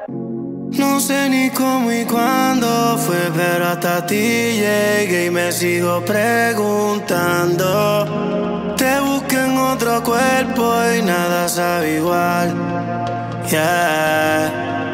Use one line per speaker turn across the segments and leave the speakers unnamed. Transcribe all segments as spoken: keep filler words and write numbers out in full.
No sé ni cómo y cuándo fue, pero hasta ti llegué y me sigo preguntando. Te busqué en otro cuerpo y nada sabe igual. Yeah.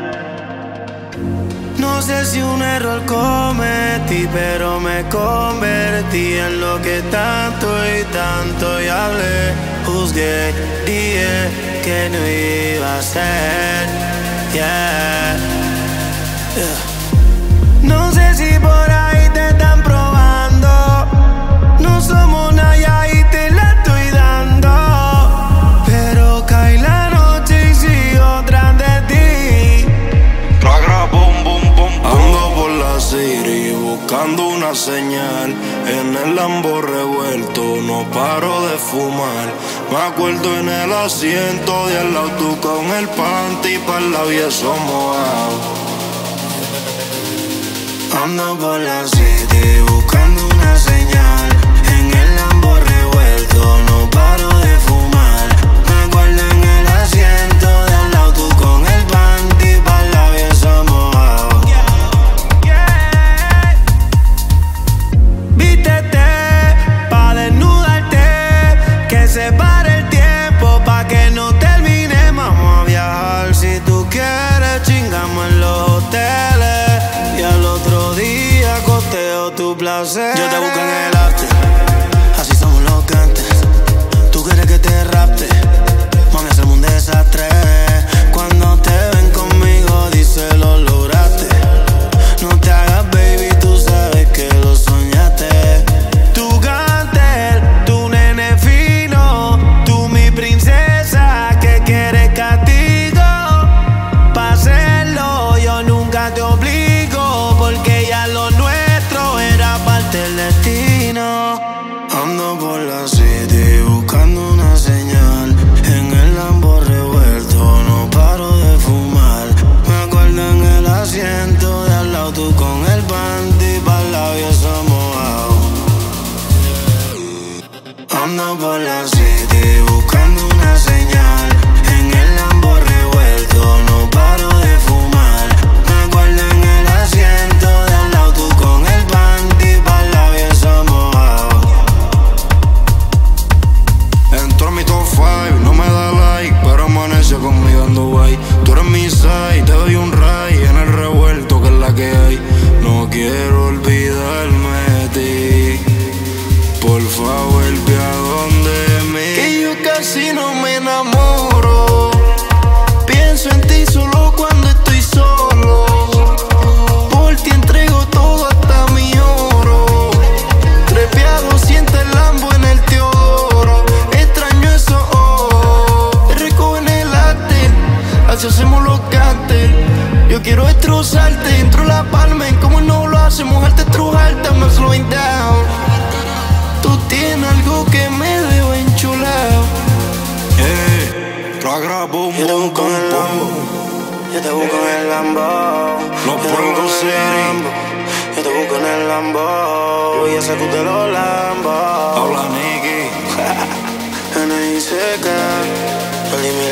No sé si un error cometí, pero me convertí en lo que tanto y tanto y hablé. Juzgué, dije que no iba a ser. Yeah. Yeah. No sé si por ahí te están probando. No somos nada y te la estoy dando. Pero cae la noche y sigo tras de ti.
Tragra, bom, bom, bom, ando por la city buscando una señal. En el Lambo revuelto no paro de fumar. Me acuerdo en el asiento de al lado tú con el panty pa'l labioso mojado.
Ando por la city buscando una señal. En el Lambo revuelto no paro de fumar. Me acuerdo en el asiento de al lado tú con el panty pa'l labioso mojado. Vístete pa' desnudarte, que se pare el tiempo pa' que no termine. Vamos a viajar si tú quieres, chingamos en los hoteles y al otro día costeo tu placer. Yo te busco en el after, así somos los que antes. Tú quieres que te rapte, mami, hacemos un desastre. Cuando te ven conmigo, dice lo lograste. No te hagas baby, tú sabes que lo soñaste. Tu gantel, tu nene fino, tú mi princesa que quieres castigo. Pa' hacerlo yo nunca te obligo, porque ya lo nuestro era parte del destino. Ando por la city buscando una señal. En el Lambo revuelto no paro de fumar. Me acuerdo en el asiento de al lado tú con el panty pa'l labioso mojado. Ando por la city buscando una señal. En el Lambo revuelto no paro de fumar. Me acuerdo en el asiento de al lado tú con el panty pa'l labioso mojado.
Entro a mi top five, no me da like, pero amanece conmigo en Dubai. Tú eres mi side, te doy un ray en el revuelto que es la que hay. No quiero olvidarme de ti, por favor ve a donde mí.
Que yo casi no me enamoro. Pienso en ti solo cuando estoy solo. Por ti entrego todo hasta mi oro. Trepeado siente el Lambo en el Teodoro. Extraño esos ojos, rico en el arte. Así hacemos los cartel. Yo quiero destrozarte dentro de la palma. En cómo no lo hacemos, arte estrujarte, I'm slowing down. Tú tienes algo que me debo enchulado.
Eh, tragra, bom,
Yo te
bom,
busco
bom,
en el Lambo,
bom.
yo te busco en el Lambo.
No
Yo te
puedo
busco en el
ser.
Lambo, yo te busco en el Lambo. Y ese tú te los Lambo.
Habla Nicky.
N I C K,